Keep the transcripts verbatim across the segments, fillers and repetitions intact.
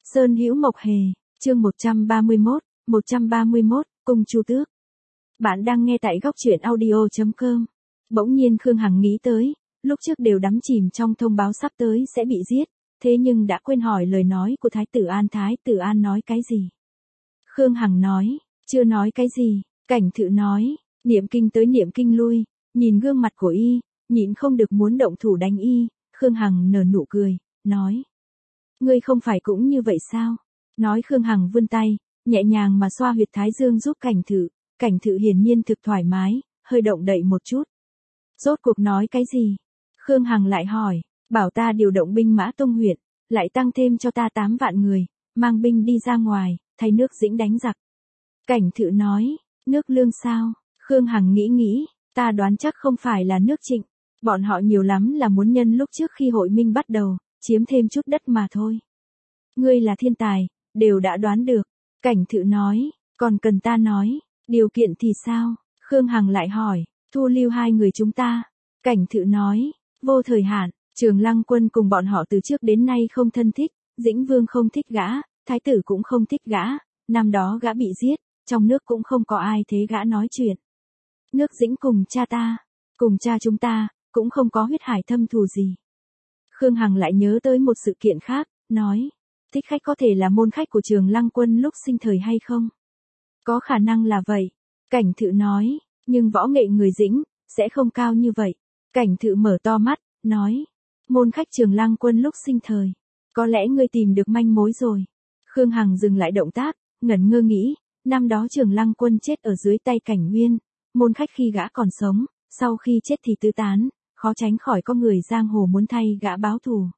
Sơn Hữu Mộc Hề, chương một trăm ba mươi mốt, một trăm ba mươi mốt, Cung Chu Tước. Bạn đang nghe tại góc truyện audio chấm com. Bỗng nhiên Khương Hằng nghĩ tới, lúc trước đều đắm chìm trong thông báo sắp tới sẽ bị giết, thế nhưng đã quên hỏi lời nói của Thái tử An. Thái tử An nói cái gì? Khương Hằng nói, chưa nói cái gì. Cảnh Thự nói, niệm kinh tới niệm kinh lui, nhìn gương mặt của y, nhịn không được muốn động thủ đánh y. Khương Hằng nở nụ cười, nói, ngươi không phải cũng như vậy sao? Nói Khương Hằng vươn tay, nhẹ nhàng mà xoa huyệt thái dương giúp Cảnh Thự. Cảnh Thự hiển nhiên thực thoải mái, hơi động đậy một chút. Rốt cuộc nói cái gì? Khương Hằng lại hỏi, bảo ta điều động binh mã Tông huyện, lại tăng thêm cho ta tám vạn người, mang binh đi ra ngoài, thay nước Dĩnh đánh giặc. Cảnh Thự nói, nước Lương sao? Khương Hằng nghĩ nghĩ, ta đoán chắc không phải là nước Trịnh, bọn họ nhiều lắm là muốn nhân lúc trước khi hội minh bắt đầu, chiếm thêm chút đất mà thôi. Ngươi là thiên tài, đều đã đoán được. Cảnh Thự nói, còn cần ta nói, điều kiện thì sao? Khương Hằng lại hỏi, thu lưu hai người chúng ta. Cảnh Thự nói, vô thời hạn. Trường Lăng Quân cùng bọn họ từ trước đến nay không thân thích, Dĩnh Vương không thích gã, Thái tử cũng không thích gã, năm đó gã bị giết, trong nước cũng không có ai thế gã nói chuyện. Nước Dĩnh cùng cha ta, cùng cha chúng ta, cũng không có huyết hải thâm thù gì. Khương Hằng lại nhớ tới một sự kiện khác, nói, thích khách có thể là môn khách của Trường Lăng Quân lúc sinh thời hay không? Có khả năng là vậy. Cảnh Thự nói, nhưng võ nghệ người Dĩnh, sẽ không cao như vậy. Cảnh Thự mở to mắt, nói, môn khách Trường Lăng Quân lúc sinh thời, có lẽ ngươi tìm được manh mối rồi. Khương Hằng dừng lại động tác, ngẩn ngơ nghĩ, năm đó Trường Lăng Quân chết ở dưới tay Cảnh Nguyên, môn khách khi gã còn sống, sau khi chết thì tứ tán, khó tránh khỏi có người giang hồ muốn thay gã báo thù.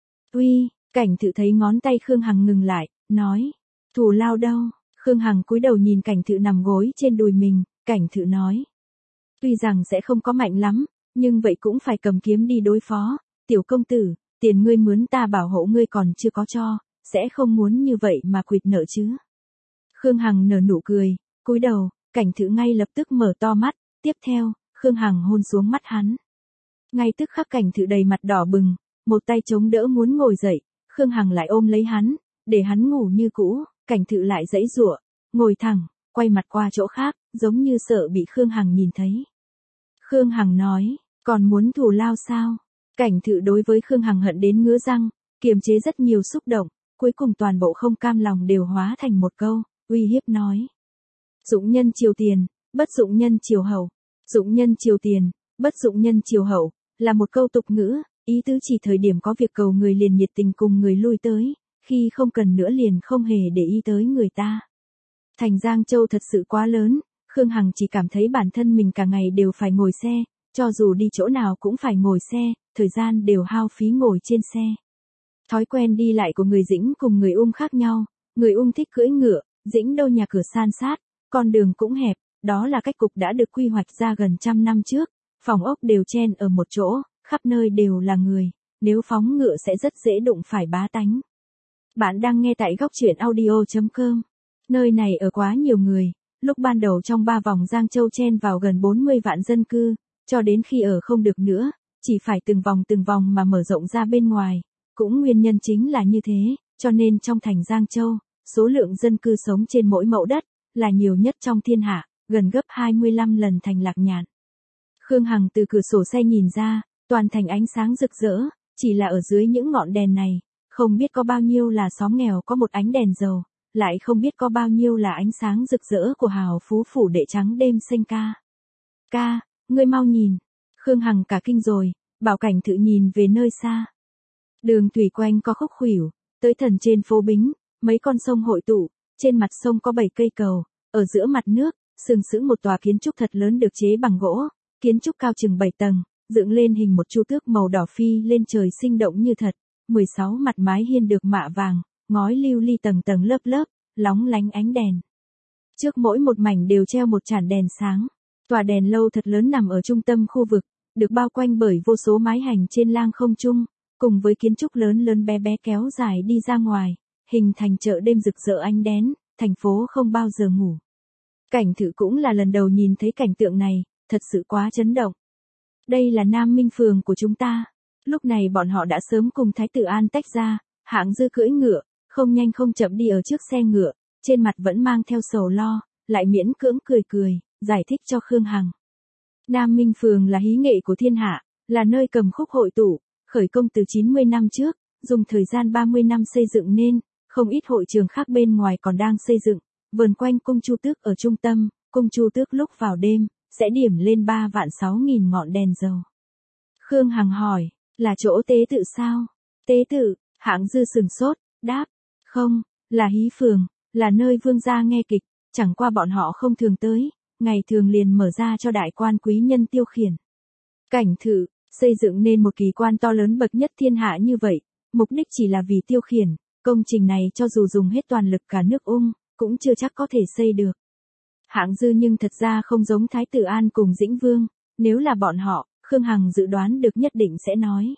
Uy, Cảnh Thự thấy ngón tay Khương Hằng ngừng lại, nói, thù lao đâu? Khương Hằng cúi đầu nhìn Cảnh Thự nằm gối trên đùi mình, Cảnh Thự nói, tuy rằng sẽ không có mạnh lắm, nhưng vậy cũng phải cầm kiếm đi đối phó. Tiểu công tử, tiền ngươi mướn ta bảo hộ ngươi còn chưa có cho, sẽ không muốn như vậy mà quỵt nợ chứ? Khương Hằng nở nụ cười, cúi đầu, Cảnh Thự ngay lập tức mở to mắt, tiếp theo, Khương Hằng hôn xuống mắt hắn. Ngay tức khắc Cảnh Thự đầy mặt đỏ bừng, một tay chống đỡ muốn ngồi dậy, Khương Hằng lại ôm lấy hắn, để hắn ngủ như cũ. Cảnh Thự lại giãy giụa, ngồi thẳng, quay mặt qua chỗ khác, giống như sợ bị Khương Hằng nhìn thấy. Khương Hằng nói, còn muốn thù lao sao? Cảnh Thự đối với Khương Hằng hận đến ngứa răng, kiềm chế rất nhiều xúc động, cuối cùng toàn bộ không cam lòng đều hóa thành một câu, uy hiếp nói. Dụng nhân triều tiền, bất dụng nhân triều hậu. Dụng nhân triều tiền, bất dụng nhân triều hậu, là một câu tục ngữ, ý tứ chỉ thời điểm có việc cầu người liền nhiệt tình cùng người lui tới, khi không cần nữa liền không hề để ý tới người ta. Thành Giang Châu thật sự quá lớn, Khương Hằng chỉ cảm thấy bản thân mình cả ngày đều phải ngồi xe, cho dù đi chỗ nào cũng phải ngồi xe, thời gian đều hao phí ngồi trên xe. Thói quen đi lại của người Dĩnh cùng người Ung khác nhau, người Ung thích cưỡi ngựa, Dĩnh đâu nhà cửa san sát, con đường cũng hẹp, đó là cách cục đã được quy hoạch ra gần trăm năm trước, phòng ốc đều chen ở một chỗ, khắp nơi đều là người, nếu phóng ngựa sẽ rất dễ đụng phải bá tánh. Bạn đang nghe tại góc truyện audio chấm com. Nơi này ở quá nhiều người, lúc ban đầu trong ba vòng Giang Châu chen vào gần bốn mươi vạn dân cư, cho đến khi ở không được nữa, chỉ phải từng vòng từng vòng mà mở rộng ra bên ngoài. Cũng nguyên nhân chính là như thế, cho nên trong thành Giang Châu, số lượng dân cư sống trên mỗi mẫu đất, là nhiều nhất trong thiên hạ, gần gấp hai mươi lăm lần thành Lạc Nhạn. Khương Hằng từ cửa sổ xe nhìn ra, toàn thành ánh sáng rực rỡ, chỉ là ở dưới những ngọn đèn này, không biết có bao nhiêu là xóm nghèo có một ánh đèn dầu, lại không biết có bao nhiêu là ánh sáng rực rỡ của hào phú phủ đệ trắng đêm xanh ca. Ca, ngươi mau nhìn. Khương Hằng cả kinh rồi, bảo Cảnh Thự nhìn về nơi xa. Đường thủy quanh có khúc khuỷu, tới thần trên phố Bính, mấy con sông hội tụ, trên mặt sông có bảy cây cầu, ở giữa mặt nước, sừng sững một tòa kiến trúc thật lớn được chế bằng gỗ, kiến trúc cao chừng bảy tầng, dựng lên hình một chu tước màu đỏ phi lên trời sinh động như thật, mười sáu mặt mái hiên được mạ vàng, ngói lưu ly tầng tầng lớp lớp, lóng lánh ánh đèn. Trước mỗi một mảnh đều treo một chản đèn sáng, tòa đèn lâu thật lớn nằm ở trung tâm khu vực, được bao quanh bởi vô số mái hành trên lang không trung, cùng với kiến trúc lớn lớn bé bé kéo dài đi ra ngoài, hình thành chợ đêm rực rỡ ánh đèn, thành phố không bao giờ ngủ. Cảnh Thự cũng là lần đầu nhìn thấy cảnh tượng này, thật sự quá chấn động. Đây là Nam Minh Phường của chúng ta. Lúc này bọn họ đã sớm cùng Thái tử An tách ra, Hạng Dư cưỡi ngựa, không nhanh không chậm đi ở trước xe ngựa, trên mặt vẫn mang theo sầu lo, lại miễn cưỡng cười cười, giải thích cho Khương Hằng. Nam Minh Phường là hí nghệ của thiên hạ, là nơi cầm khúc hội tụ, khởi công từ chín mươi năm trước, dùng thời gian ba mươi năm xây dựng nên, không ít hội trường khác bên ngoài còn đang xây dựng, vườn quanh cung Chu Tước ở trung tâm, cung Chu Tước lúc vào đêm, sẽ điểm lên ba vạn sáu nghìn ngọn đèn dầu. Khương Hằng hỏi, là chỗ tế tự sao? Tế tự, Hạng Dư sừng sốt, đáp, không, là hí phường, là nơi vương gia nghe kịch, chẳng qua bọn họ không thường tới, ngày thường liền mở ra cho đại quan quý nhân tiêu khiển. Cảnh thự, xây dựng nên một kỳ quan to lớn bậc nhất thiên hạ như vậy, mục đích chỉ là vì tiêu khiển, công trình này cho dù dùng hết toàn lực cả nước Ung, cũng chưa chắc có thể xây được. Hạng Dư nhưng thật ra không giống Thái tử An cùng Dĩnh Vương, nếu là bọn họ, Khương Hằng dự đoán được nhất định sẽ nói.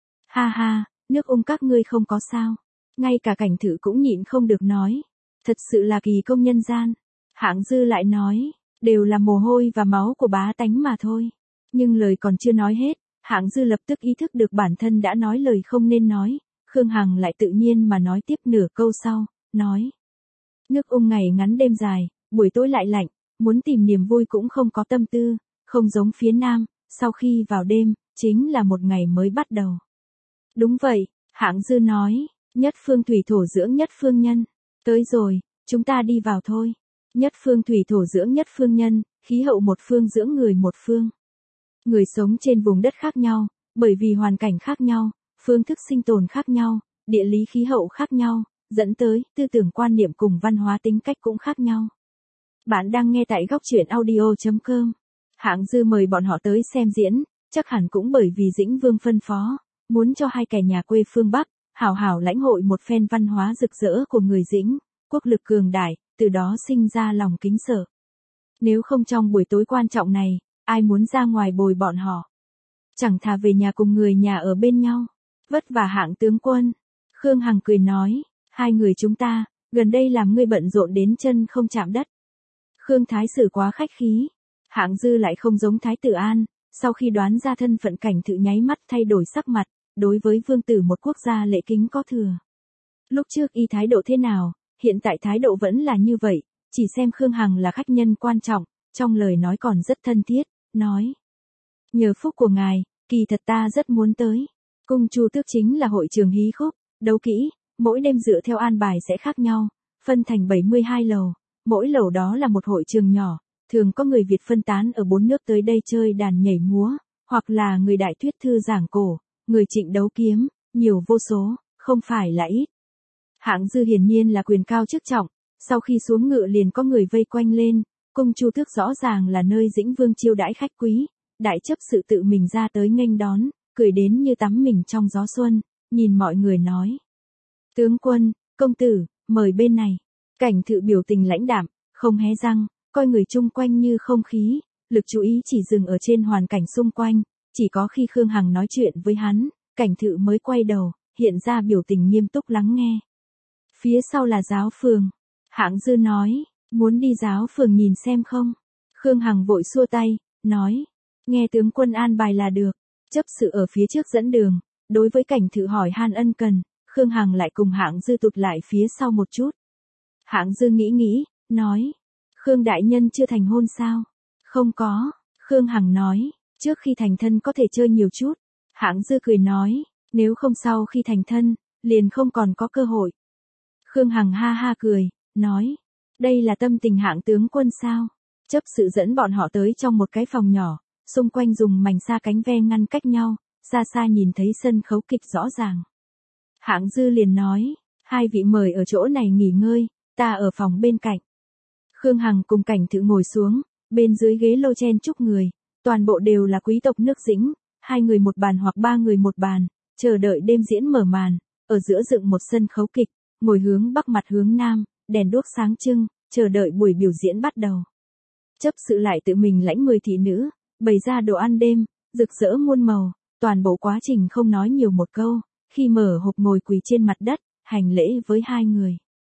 Ha ha, nước Ung các ngươi không có sao. Ngay cả cảnh thự cũng nhịn không được nói. Thật sự là kỳ công nhân gian. Hạng Dư lại nói, đều là mồ hôi và máu của bá tánh mà thôi. Nhưng lời còn chưa nói hết, Hạng Dư lập tức ý thức được bản thân đã nói lời không nên nói. Khương Hằng lại tự nhiên mà nói tiếp nửa câu sau, nói. Nước Ung ngày ngắn đêm dài, buổi tối lại lạnh, muốn tìm niềm vui cũng không có tâm tư, không giống phía Nam, sau khi vào đêm, chính là một ngày mới bắt đầu. Đúng vậy, Hạng Dư nói, nhất phương thủy thổ dưỡng nhất phương nhân. Tới rồi, chúng ta đi vào thôi. Nhất phương thủy thổ dưỡng nhất phương nhân, khí hậu một phương dưỡng người một phương. Người sống trên vùng đất khác nhau, bởi vì hoàn cảnh khác nhau, phương thức sinh tồn khác nhau, địa lý khí hậu khác nhau, dẫn tới tư tưởng quan niệm cùng văn hóa tính cách cũng khác nhau. Bạn đang nghe tại góc truyện audio chấm com. Hạng Dư mời bọn họ tới xem diễn, chắc hẳn cũng bởi vì Dĩnh Vương phân phó, muốn cho hai kẻ nhà quê phương Bắc, hảo hảo lãnh hội một phen văn hóa rực rỡ của người Dĩnh, quốc lực cường đại, từ đó sinh ra lòng kính sợ. Nếu không trong buổi tối quan trọng này, ai muốn ra ngoài bồi bọn họ? Chẳng thà về nhà cùng người nhà ở bên nhau. Vất vả Hạng tướng quân. Khương Hằng cười nói, hai người chúng ta, gần đây làm ngươi bận rộn đến chân không chạm đất. Khương Thái Sử quá khách khí. Hạng Dư lại không giống Thái tử An, sau khi đoán ra thân phận cảnh thự nháy mắt thay đổi sắc mặt, đối với vương tử một quốc gia lễ kính có thừa. Lúc trước y thái độ thế nào, hiện tại thái độ vẫn là như vậy, chỉ xem Khương Hằng là khách nhân quan trọng, trong lời nói còn rất thân thiết, nói. Nhờ phúc của ngài, kỳ thật ta rất muốn tới. Cung Chu Tước chính là hội trường hí khúc, đấu kỹ, mỗi đêm dựa theo an bài sẽ khác nhau, phân thành bảy mươi hai lầu, mỗi lầu đó là một hội trường nhỏ, thường có người Việt phân tán ở bốn nước tới đây chơi đàn nhảy múa, hoặc là người đại thuyết thư giảng cổ, người trịnh đấu kiếm, nhiều vô số, không phải là ít. Hạng Dư hiển nhiên là quyền cao chức trọng, sau khi xuống ngựa liền có người vây quanh lên, cung Chu Tước rõ ràng là nơi Dĩnh Vương chiêu đãi khách quý, đại chấp sự tự mình ra tới nghênh đón, cười đến như tắm mình trong gió xuân, nhìn mọi người nói. Tướng quân, công tử, mời bên này. Cảnh thự biểu tình lãnh đạm, không hé răng, coi người chung quanh như không khí, lực chú ý chỉ dừng ở trên hoàn cảnh xung quanh, chỉ có khi Khương Hằng nói chuyện với hắn, cảnh thự mới quay đầu, hiện ra biểu tình nghiêm túc lắng nghe. Phía sau là giáo phường. Hạng Dư nói, muốn đi giáo phường nhìn xem không? Khương Hằng vội xua tay, nói, nghe tướng quân an bài là được. Chấp sự ở phía trước dẫn đường, đối với cảnh thự hỏi han ân cần, Khương Hằng lại cùng Hạng Dư tụt lại phía sau một chút. Hạng Dư nghĩ nghĩ, nói, Khương đại nhân chưa thành hôn sao? Không có, Khương Hằng nói, trước khi thành thân có thể chơi nhiều chút. Hạng Dư cười nói, nếu không sau khi thành thân, liền không còn có cơ hội. Khương Hằng ha ha cười, nói, đây là tâm tình Hạng tướng quân sao? Chấp sự dẫn bọn họ tới trong một cái phòng nhỏ, xung quanh dùng mảnh sa cánh ve ngăn cách nhau, xa xa nhìn thấy sân khấu kịch rõ ràng. Hạng Dư liền nói, hai vị mời ở chỗ này nghỉ ngơi, ta ở phòng bên cạnh. Khương Hằng cùng cảnh thự ngồi xuống, bên dưới ghế lô chen chúc người, toàn bộ đều là quý tộc nước Dĩnh, hai người một bàn hoặc ba người một bàn, chờ đợi đêm diễn mở màn, ở giữa dựng một sân khấu kịch, ngồi hướng bắc mặt hướng nam, đèn đuốc sáng trưng, chờ đợi buổi biểu diễn bắt đầu. Chấp sự lại tự mình lãnh mười thị nữ, bày ra đồ ăn đêm, rực rỡ muôn màu, toàn bộ quá trình không nói nhiều một câu, khi mở hộp ngồi quỳ trên mặt đất, hành lễ với hai người.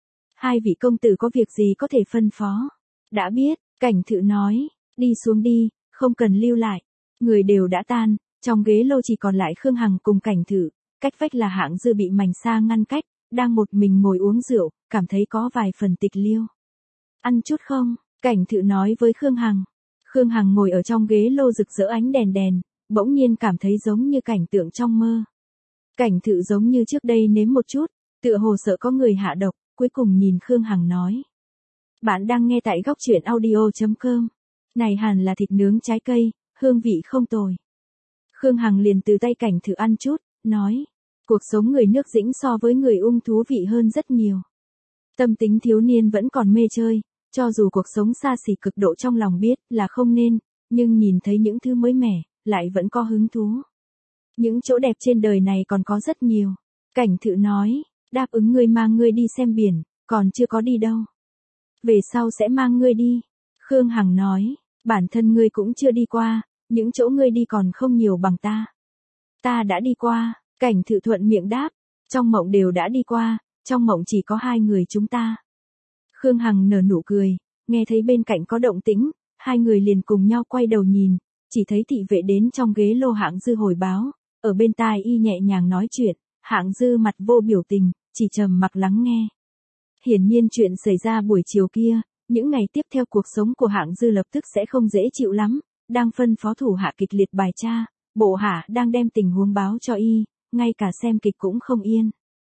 Hai vị công tử có việc gì có thể phân phó? Đã biết, cảnh thự nói, đi xuống đi, không cần lưu lại. Người đều đã tan, trong ghế lô chỉ còn lại Khương Hằng cùng cảnh thự, cách vách là Hạng Dư bị mảnh sa ngăn cách, đang một mình ngồi uống rượu, cảm thấy có vài phần tịch liêu. Ăn chút không? Cảnh Thự nói với Khương Hằng. Khương Hằng ngồi ở trong ghế lô rực rỡ ánh đèn đèn, bỗng nhiên cảm thấy giống như cảnh tượng trong mơ. Cảnh Thự giống như trước đây nếm một chút, tựa hồ sợ có người hạ độc, cuối cùng nhìn Khương Hằng nói. Bạn đang nghe tại góc truyện audio chấm com. Này hẳn là thịt nướng trái cây, hương vị không tồi. Khương Hằng liền từ tay Cảnh Thự ăn chút, nói. Cuộc sống người nước Dĩnh so với người Ung thú vị hơn rất nhiều. Tâm tính thiếu niên vẫn còn mê chơi, cho dù cuộc sống xa xỉ cực độ trong lòng biết là không nên, nhưng nhìn thấy những thứ mới mẻ, lại vẫn có hứng thú. Những chỗ đẹp trên đời này còn có rất nhiều. Cảnh Thự nói, đáp ứng ngươi mang ngươi đi xem biển, còn chưa có đi đâu. Về sau sẽ mang ngươi đi. Khương Hằng nói, bản thân ngươi cũng chưa đi qua, những chỗ ngươi đi còn không nhiều bằng ta. Ta đã đi qua, Cảnh Thự thuận miệng đáp, trong mộng đều đã đi qua, trong mộng chỉ có hai người chúng ta. Khương Hằng nở nụ cười, nghe thấy bên cạnh có động tĩnh, hai người liền cùng nhau quay đầu nhìn, chỉ thấy thị vệ đến trong ghế lô Hạng Dư hồi báo, ở bên tai y nhẹ nhàng nói chuyện, Hạng Dư mặt vô biểu tình, chỉ trầm mặc lắng nghe. Hiển nhiên chuyện xảy ra buổi chiều kia, những ngày tiếp theo cuộc sống của Hạng Dư lập tức sẽ không dễ chịu lắm, đang phân phó thủ hạ kịch liệt bài tra, bộ hạ đang đem tình huống báo cho y, ngay cả xem kịch cũng không yên.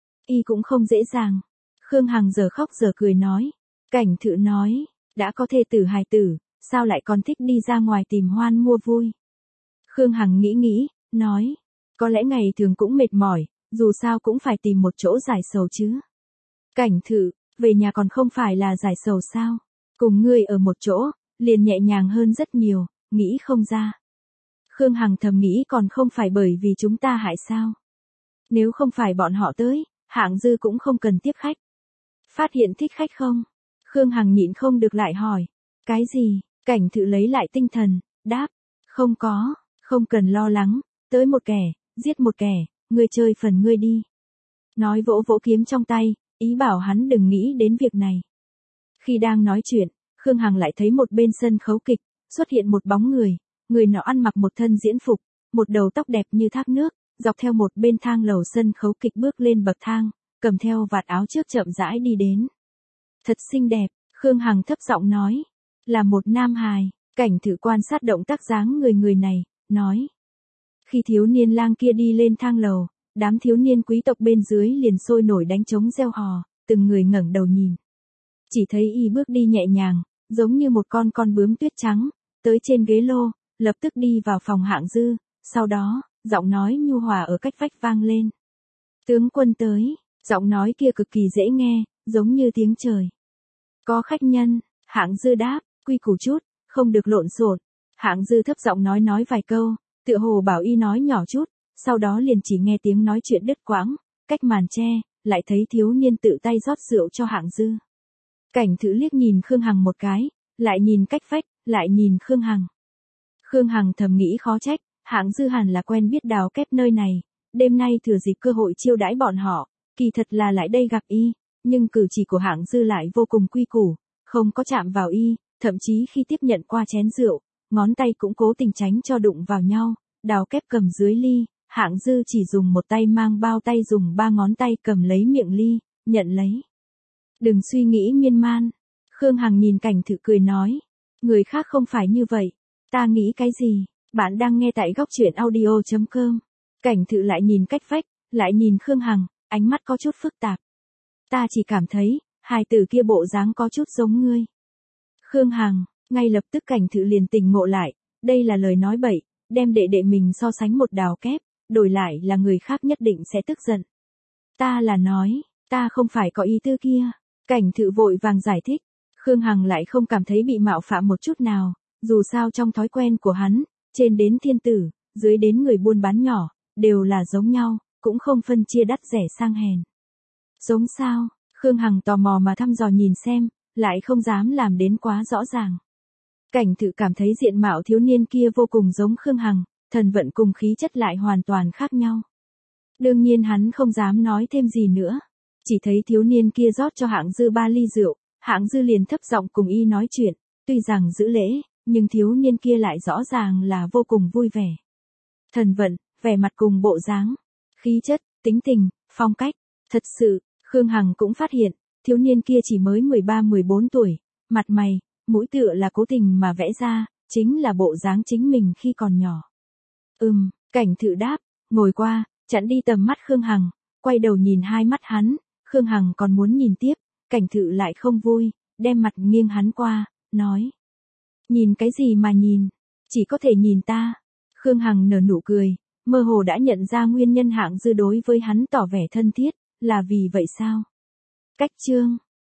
Y cũng không dễ dàng. Khương Hằng giờ khóc giờ cười nói. Cảnh Thự nói, đã có thê tử hài tử, sao lại còn thích đi ra ngoài tìm hoan mua vui. Khương Hằng nghĩ nghĩ, nói, có lẽ ngày thường cũng mệt mỏi, dù sao cũng phải tìm một chỗ giải sầu chứ. Cảnh Thự, về nhà còn không phải là giải sầu sao, cùng ngươi ở một chỗ, liền nhẹ nhàng hơn rất nhiều, nghĩ không ra. Khương Hằng thầm nghĩ còn không phải bởi vì chúng ta hại sao. Nếu không phải bọn họ tới, Hạng Dư cũng không cần tiếp khách. Phát hiện thích khách không? Khương Hằng nhịn không được lại hỏi. Cái gì? Cảnh Thự lấy lại tinh thần, đáp. Không có, không cần lo lắng, tới một kẻ, giết một kẻ, ngươi chơi phần ngươi đi. Nói vỗ vỗ kiếm trong tay, ý bảo hắn đừng nghĩ đến việc này. Khi đang nói chuyện, Khương Hằng lại thấy một bên sân khấu kịch, xuất hiện một bóng người, người nọ ăn mặc một thân diễn phục, một đầu tóc đẹp như thác nước, dọc theo một bên thang lầu sân khấu kịch bước lên bậc thang, cầm theo vạt áo trước chậm rãi đi đến. Thật xinh đẹp, Khương Hằng thấp giọng nói, là một nam hài. Cảnh Thự quan sát động tác dáng người người này, nói. Khi thiếu niên lang kia đi lên thang lầu, đám thiếu niên quý tộc bên dưới liền sôi nổi đánh trống reo hò, từng người ngẩng đầu nhìn. Chỉ thấy y bước đi nhẹ nhàng, giống như một con con bướm tuyết trắng, tới trên ghế lô, lập tức đi vào phòng Hạng Dư, sau đó, giọng nói nhu hòa ở cách vách vang lên. Tướng quân tới, giọng nói kia cực kỳ dễ nghe, giống như tiếng trời. Có khách nhân, Hạng Dư đáp, quy củ chút, không được lộn xộn. Hạng Dư thấp giọng nói nói vài câu, tựa hồ bảo y nói nhỏ chút, sau đó liền chỉ nghe tiếng nói chuyện đứt quãng, cách màn che, lại thấy thiếu niên tự tay rót rượu cho Hạng Dư. Cảnh Thự liếc nhìn Khương Hằng một cái, lại nhìn cách vách, lại nhìn Khương Hằng. Khương Hằng thầm nghĩ khó trách, Hạng Dư hẳn là quen biết đào kép nơi này, đêm nay thừa dịp cơ hội chiêu đãi bọn họ, kỳ thật là lại đây gặp y, nhưng cử chỉ của Hạng Dư lại vô cùng quy củ, không có chạm vào y, thậm chí khi tiếp nhận qua chén rượu, ngón tay cũng cố tình tránh cho đụng vào nhau, đào kép cầm dưới ly, Hạng Dư chỉ dùng một tay mang bao tay dùng ba ngón tay cầm lấy miệng ly, nhận lấy. Đừng suy nghĩ miên man. Khương Hằng nhìn Cảnh Thự cười nói, người khác không phải như vậy, ta nghĩ cái gì, bạn đang nghe tại góc truyện audio chấm com. Cảnh Thự lại nhìn cách vách, lại nhìn Khương Hằng, ánh mắt có chút phức tạp. Ta chỉ cảm thấy, hài tử kia bộ dáng có chút giống ngươi. Khương Hằng, ngay lập tức Cảnh Thự liền tỉnh ngộ lại, đây là lời nói bậy, đem đệ đệ mình so sánh một đào kép, đổi lại là người khác nhất định sẽ tức giận. Ta là nói, ta không phải có ý tư kia. Cảnh Thự vội vàng giải thích, Khương Hằng lại không cảm thấy bị mạo phạm một chút nào, dù sao trong thói quen của hắn, trên đến thiên tử, dưới đến người buôn bán nhỏ, đều là giống nhau, cũng không phân chia đắt rẻ sang hèn. Giống sao? Khương Hằng tò mò mà thăm dò nhìn xem, lại không dám làm đến quá rõ ràng. Cảnh Thự cảm thấy diện mạo thiếu niên kia vô cùng giống Khương Hằng, thần vận cùng khí chất lại hoàn toàn khác nhau. Đương nhiên hắn không dám nói thêm gì nữa. Chỉ thấy thiếu niên kia rót cho Hạng Dư ba ly rượu, Hạng Dư liền thấp giọng cùng y nói chuyện, tuy rằng giữ lễ, nhưng thiếu niên kia lại rõ ràng là vô cùng vui vẻ. Thần vận, vẻ mặt cùng bộ dáng, khí chất, tính tình, phong cách, thật sự, Khương Hằng cũng phát hiện, thiếu niên kia chỉ mới mười ba mười bốn tuổi, mặt mày, mũi tựa là cố tình mà vẽ ra, chính là bộ dáng chính mình khi còn nhỏ. Ừm, Cảnh Thự đáp, ngồi qua, chặn đi tầm mắt Khương Hằng, quay đầu nhìn hai mắt hắn, Khương Hằng còn muốn nhìn tiếp, Cảnh Thự lại không vui, đem mặt nghiêng hắn qua, nói. Nhìn cái gì mà nhìn, chỉ có thể nhìn ta. Khương Hằng nở nụ cười, mơ hồ đã nhận ra nguyên nhân Hạng Dư đối với hắn tỏ vẻ thân thiết, là vì vậy sao? Cách chương